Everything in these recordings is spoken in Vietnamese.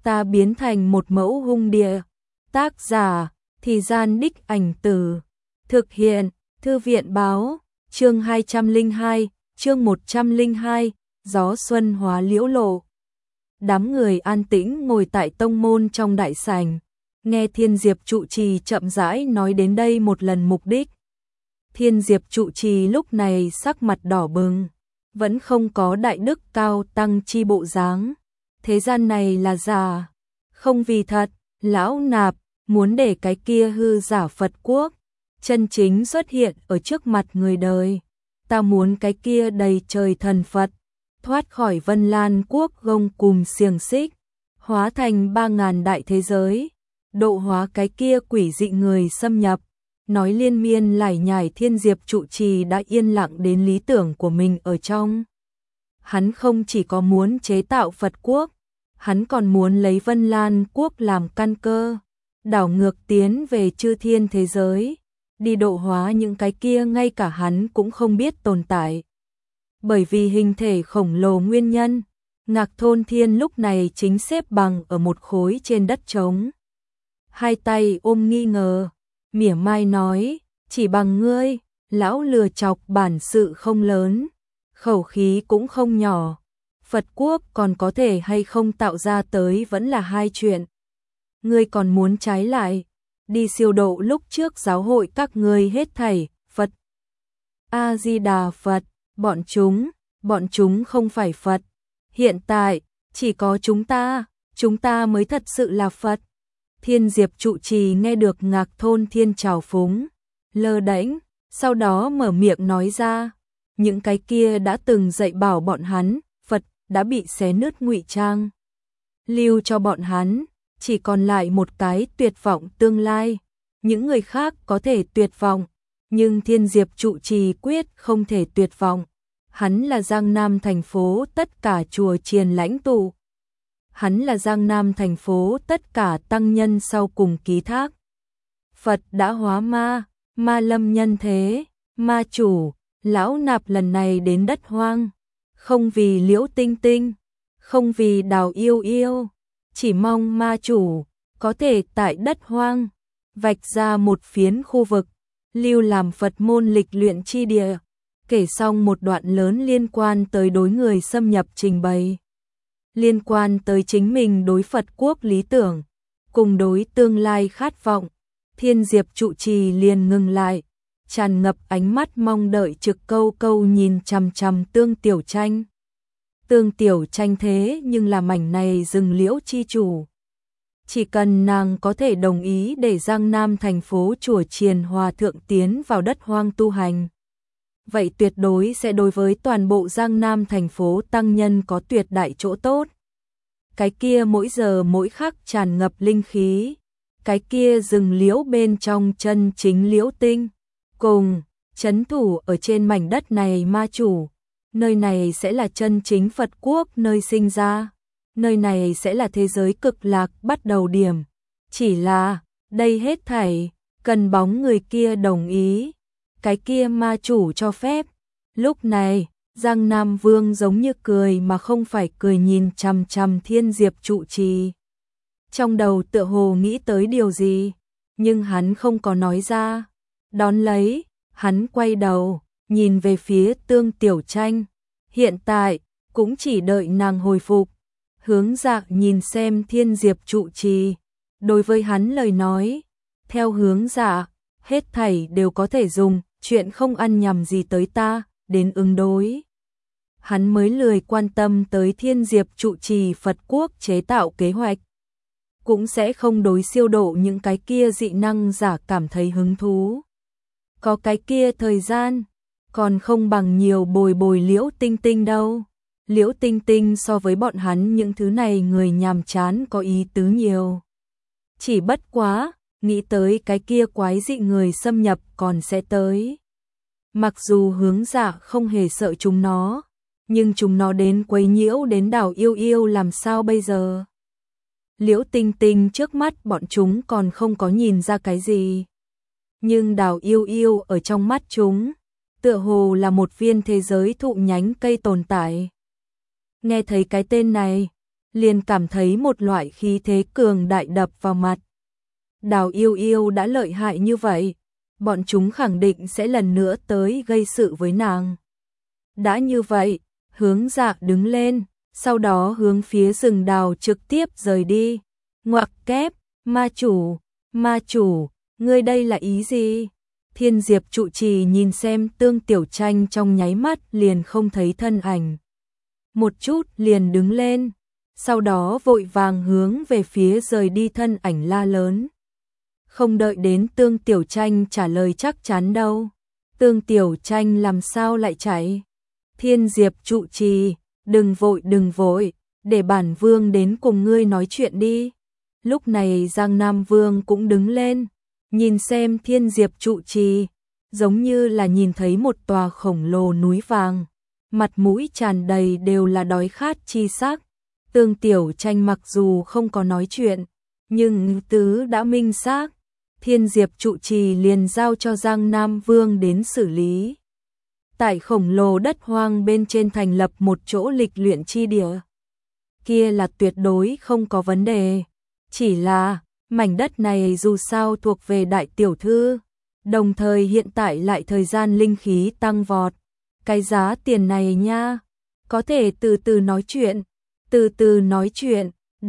ta biến thành một mẫu hung địa. Tác giả, Thì Gian Đích Ảnh Từ. Thực hiện, Thư viện báo, chương 202, chương 102, gió xuân hóa liễu lộ. Đám người an tĩnh ngồi tại tông môn trong đại sảnh, nghe Thiên Diệp trụ trì chậm rãi nói đến đây một lần mục đích. Thiên Diệp trụ trì lúc này sắc mặt đỏ bừng, vẫn không có đại đức cao tăng chi bộ dáng. Thế gian này là giả, không vì thật, lão nạp muốn để cái kia hư giả Phật quốc chân chính xuất hiện ở trước mặt người đời. Ta muốn cái kia đầy trời thần Phật thoát khỏi Vân Lan quốc gông cùm xiềng xích, hóa thành 3000 đại thế giới, độ hóa cái kia quỷ dị người xâm nhập. Nói liên miên lải nhải, Thiên Diệp trụ trì đã yên lặng đến lý tưởng của mình ở trong. Hắn không chỉ có muốn chế tạo Phật quốc, hắn còn muốn lấy Vân Lan quốc làm căn cơ, đảo ngược tiến về chư thiên thế giới, đi độ hóa những cái kia ngay cả hắn cũng không biết tồn tại. Bởi vì hình thể khổng lồ nguyên nhân, Ngạc Thôn Thiên lúc này chính xếp bằng ở một khối trên đất trống. Hai tay ôm nghi ngờ, mỉa mai nói, chỉ bằng ngươi, lão lừa chọc bản sự không lớn, khẩu khí cũng không nhỏ. Phật quốc còn có thể hay không tạo ra tới vẫn là hai chuyện. Ngươi còn muốn trái lại, đi siêu độ lúc trước giáo hội các ngươi hết thảy, Phật. A-di-đà Phật, bọn chúng không phải Phật. Hiện tại, chỉ có chúng ta mới thật sự là Phật. Thiên Diệp trụ trì nghe được Ngạc Thôn Thiên trào phúng, lơ đễnh, sau đó mở miệng nói ra, những cái kia đã từng dạy bảo bọn hắn, Phật đã bị xé nứt ngụy trang. Lưu cho bọn hắn, chỉ còn lại một cái tuyệt vọng tương lai. Những người khác có thể tuyệt vọng, nhưng Thiên Diệp trụ trì quyết không thể tuyệt vọng. Hắn là Giang Nam thành phố tất cả chùa chiền lãnh tụ. Hắn là Giang Nam thành phố tất cả tăng nhân sau cùng ký thác. Phật đã hóa ma lâm nhân thế, ma chủ, lão nạp lần này đến đất hoang, không vì Liễu Tinh Tinh, không vì Đào Yêu Yêu, chỉ mong ma chủ có thể tại đất hoang vạch ra một phiến khu vực, lưu làm Phật môn lịch luyện chi địa. Kể xong một đoạn lớn liên quan tới đối người xâm nhập trình bày, liên quan tới chính mình đối Phật quốc lý tưởng, cùng đối tương lai khát vọng. Thiên Diệp trụ trì liền ngừng lại, tràn ngập ánh mắt mong đợi, trực câu câu nhìn chằm chằm Tương Tiểu Tranh. Tương Tiểu Tranh thế nhưng là mảnh này rừng liễu chi chủ. Chỉ cần nàng có thể đồng ý để Giang Nam thành phố chùa chiền hòa thượng tiến vào đất hoang tu hành, vậy tuyệt đối sẽ đối với toàn bộ Giang Nam thành phố tăng nhân có tuyệt đại chỗ tốt. Cái kia mỗi giờ mỗi khắc tràn ngập linh khí, cái kia rừng liễu bên trong chân chính liễu tinh, cùng trấn thủ ở trên mảnh đất này ma chủ. Nơi này sẽ là chân chính Phật quốc nơi sinh ra, nơi này sẽ là thế giới cực lạc bắt đầu điểm. Chỉ là, đây hết thảy, cần bóng người kia đồng ý, cái kia ma chủ cho phép. Lúc này, Giang Nam Vương giống như cười mà không phải cười nhìn chằm chằm Thiên Diệp trụ trì. Trong đầu tựa hồ nghĩ tới điều gì, nhưng hắn không có nói ra. Đón lấy, hắn quay đầu, nhìn về phía Tương Tiểu Tranh. Hiện tại, cũng chỉ đợi nàng hồi phục. Hướng Dạ nhìn xem Thiên Diệp trụ trì. Đối với hắn lời nói, theo Hướng Dạ, hết thảy đều có thể dùng chuyện không ăn nhầm gì tới ta đến ứng đối. Hắn mới lười quan tâm tới Thiên Diệp trụ trì Phật quốc chế tạo kế hoạch, cũng sẽ không đối siêu độ những cái kia dị năng giả cảm thấy hứng thú. Có cái kia thời gian, còn không bằng nhiều bồi Liễu Tinh Tinh đâu. Liễu Tinh Tinh so với bọn hắn những thứ này người nhàm chán có ý tứ nhiều. Chỉ bất quá, nghĩ tới cái kia quái dị người xâm nhập còn sẽ tới. Mặc dù Hướng Dạ không hề sợ chúng nó, nhưng chúng nó đến quấy nhiễu đến Đào Yêu Yêu làm sao bây giờ? Liễu Tinh Tinh trước mắt bọn chúng còn không có nhìn ra cái gì, nhưng Đào Yêu Yêu ở trong mắt chúng, tựa hồ là một viên thế giới thụ nhánh cây tồn tại. Nghe thấy cái tên này, liền cảm thấy một loại khí thế cường đại đập vào mặt. Đào Yêu Yêu đã lợi hại như vậy, bọn chúng khẳng định sẽ lần nữa tới gây sự với nàng. Đã như vậy, Hướng Dạ đứng lên, sau đó hướng phía rừng đào trực tiếp rời đi. Ngoặc kép, ma chủ, ngươi đây là ý gì? Thiên Diệp trụ trì nhìn xem Tương Tiểu Tranh trong nháy mắt liền không thấy thân ảnh. Một chút liền đứng lên, sau đó vội vàng hướng về phía rời đi thân ảnh la lớn. Không đợi đến Tương Tiểu Tranh trả lời chắc chắn đâu. Tương Tiểu Tranh làm sao lại chạy? Thiên Diệp trụ trì, đừng vội, để bản vương đến cùng ngươi nói chuyện đi. Lúc này Giang Nam Vương cũng đứng lên, nhìn xem Thiên Diệp trụ trì, giống như là nhìn thấy một tòa khổng lồ núi vàng, mặt mũi tràn đầy đều là đói khát chi sắc. Tương Tiểu Tranh mặc dù không có nói chuyện, nhưng tứ đã minh xác, Thiên Diệp trụ trì liền giao cho Giang Nam Vương đến xử lý. Tại khổng lồ đất hoang bên trên thành lập một chỗ lịch luyện chi địa. Kia là tuyệt đối không có vấn đề. Chỉ là, mảnh đất này dù sao thuộc về đại tiểu thư, đồng thời hiện tại lại thời gian linh khí tăng vọt. Cái giá tiền này nha, có thể từ từ nói chuyện,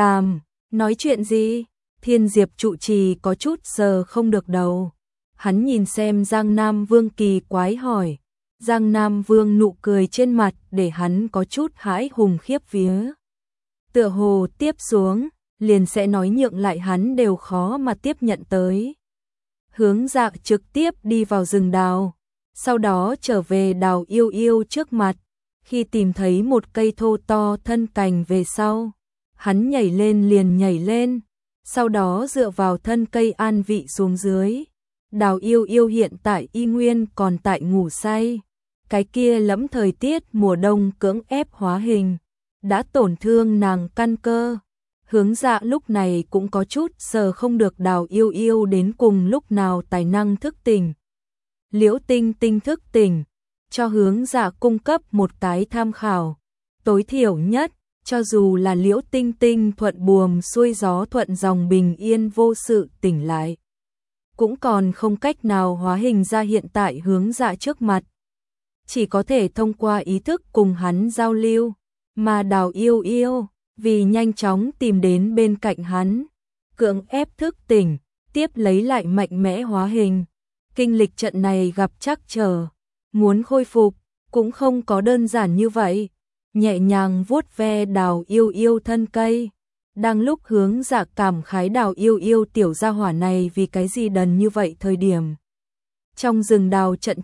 nói chuyện gì? Thiên Diệp trụ trì có chút giờ không được đầu. Hắn nhìn xem Giang Nam Vương kỳ quái hỏi. Giang Nam Vương nụ cười trên mặt để hắn có chút hãi hùng khiếp vía. Tựa hồ tiếp xuống, liền sẽ nói nhượng lại hắn đều khó mà tiếp nhận tới. Hướng Dạ trực tiếp đi vào rừng đào, sau đó trở về Đào Yêu Yêu trước mặt. Khi tìm thấy một cây thô to thân cành về sau, hắn nhảy lên, sau đó dựa vào thân cây an vị xuống dưới. Đào Yêu Yêu hiện tại y nguyên còn tại ngủ say. Cái kia lẫm thời tiết mùa đông cưỡng ép hóa hình, đã tổn thương nàng căn cơ. Hướng Dạ lúc này cũng có chút sờ không được Đào Yêu Yêu đến cùng lúc nào tài năng thức tỉnh. Liễu Tinh Tinh thức tỉnh, cho Hướng Dạ cung cấp một cái tham khảo. Tối thiểu nhất, cho dù là Liễu Tinh Tinh thuận buồm xuôi gió thuận dòng bình yên vô sự tỉnh lại, cũng còn không cách nào hóa hình ra hiện tại Hướng Dạ trước mặt. Chỉ có thể thông qua ý thức cùng hắn giao lưu, mà Đào Yêu Yêu, vì nhanh chóng tìm đến bên cạnh hắn, cưỡng ép thức tỉnh, tiếp lấy lại mạnh mẽ hóa hình. Kinh lịch trận này gặp trắc trở, muốn khôi phục, cũng không có đơn giản như vậy. Nhẹ nhàng vuốt ve Đào Yêu Yêu thân cây. Đang lúc Hướng Dạ cảm khái Đào Yêu Yêu tiểu gia hỏa này vì cái gì đần như vậy thời điểm. Trong rừng đào trận,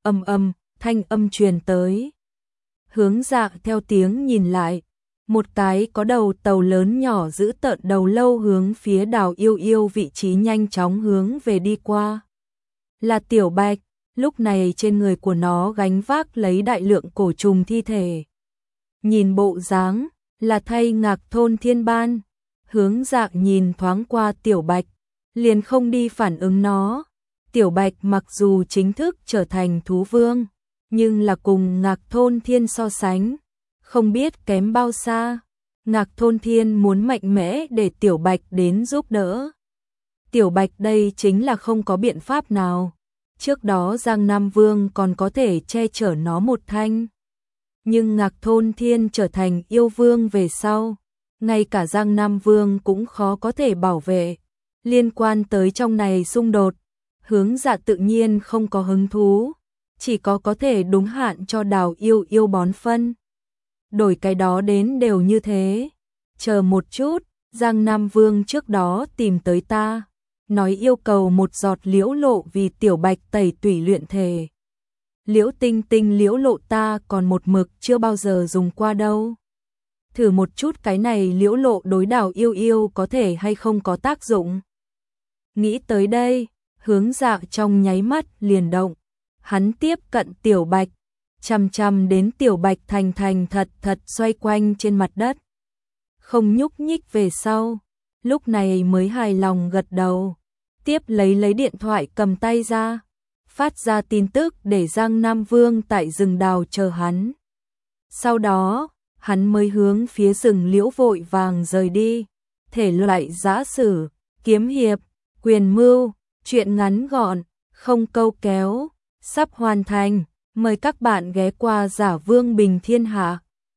thanh âm truyền tới. Hướng Dạ theo tiếng nhìn lại, một cái có đầu tàu lớn nhỏ giữ tợn đầu lâu hướng phía Đào Yêu Yêu vị trí nhanh chóng hướng về đi qua. Là Tiểu Bạch, lúc này trên người của nó gánh vác lấy đại lượng cổ trùng thi thể. Nhìn bộ dáng, là thay Ngạc Thôn Thiên Ban. Hướng Dạ nhìn thoáng qua Tiểu Bạch, liền không đi phản ứng nó. Tiểu Bạch mặc dù chính thức trở thành thú vương, nhưng là cùng Ngạc Thôn Thiên so sánh, không biết kém bao xa. Ngạc Thôn Thiên muốn mạnh mẽ để Tiểu Bạch đến giúp đỡ. Tiểu Bạch đây chính là không có biện pháp nào. Trước đó Giang Nam Vương còn có thể che chở nó một thanh. Nhưng Ngạc Thôn Thiên trở thành yêu vương về sau, ngay cả Giang Nam Vương cũng khó có thể bảo vệ. Liên quan tới trong này xung đột, Hướng Dạ tự nhiên không có hứng thú, chỉ có thể đúng hạn cho Đào Yêu Yêu bón phân. Đổi cái đó đến đều như thế. Chờ một chút, Giang Nam Vương trước đó tìm tới ta, nói yêu cầu một giọt liễu lộ vì Tiểu Bạch tẩy tủy luyện thể. Liễu Tinh Tinh liễu lộ ta còn một mực chưa bao giờ dùng qua đâu. Thử một chút cái này liễu lộ đối Đào Yêu Yêu có thể hay không có tác dụng. Nghĩ tới đây, Hướng Dạ trong nháy mắt liền động. Hắn tiếp cận Tiểu Bạch, chằm đến Tiểu Bạch thành thật xoay quanh trên mặt đất. Không nhúc nhích về sau, lúc này mới hài lòng gật đầu. Tiếp lấy điện thoại cầm tay ra, phát ra tin tức để Giang Nam Vương tại rừng đào chờ hắn. Sau đó, hắn mới hướng phía rừng liễu vội vàng rời đi. Thể loại giã sử, kiếm hiệp, quyền mưu, truyện ngắn gọn, không câu kéo, sắp hoàn thành. Mời các bạn ghé qua Giả Vương Bình Thiên Hạ.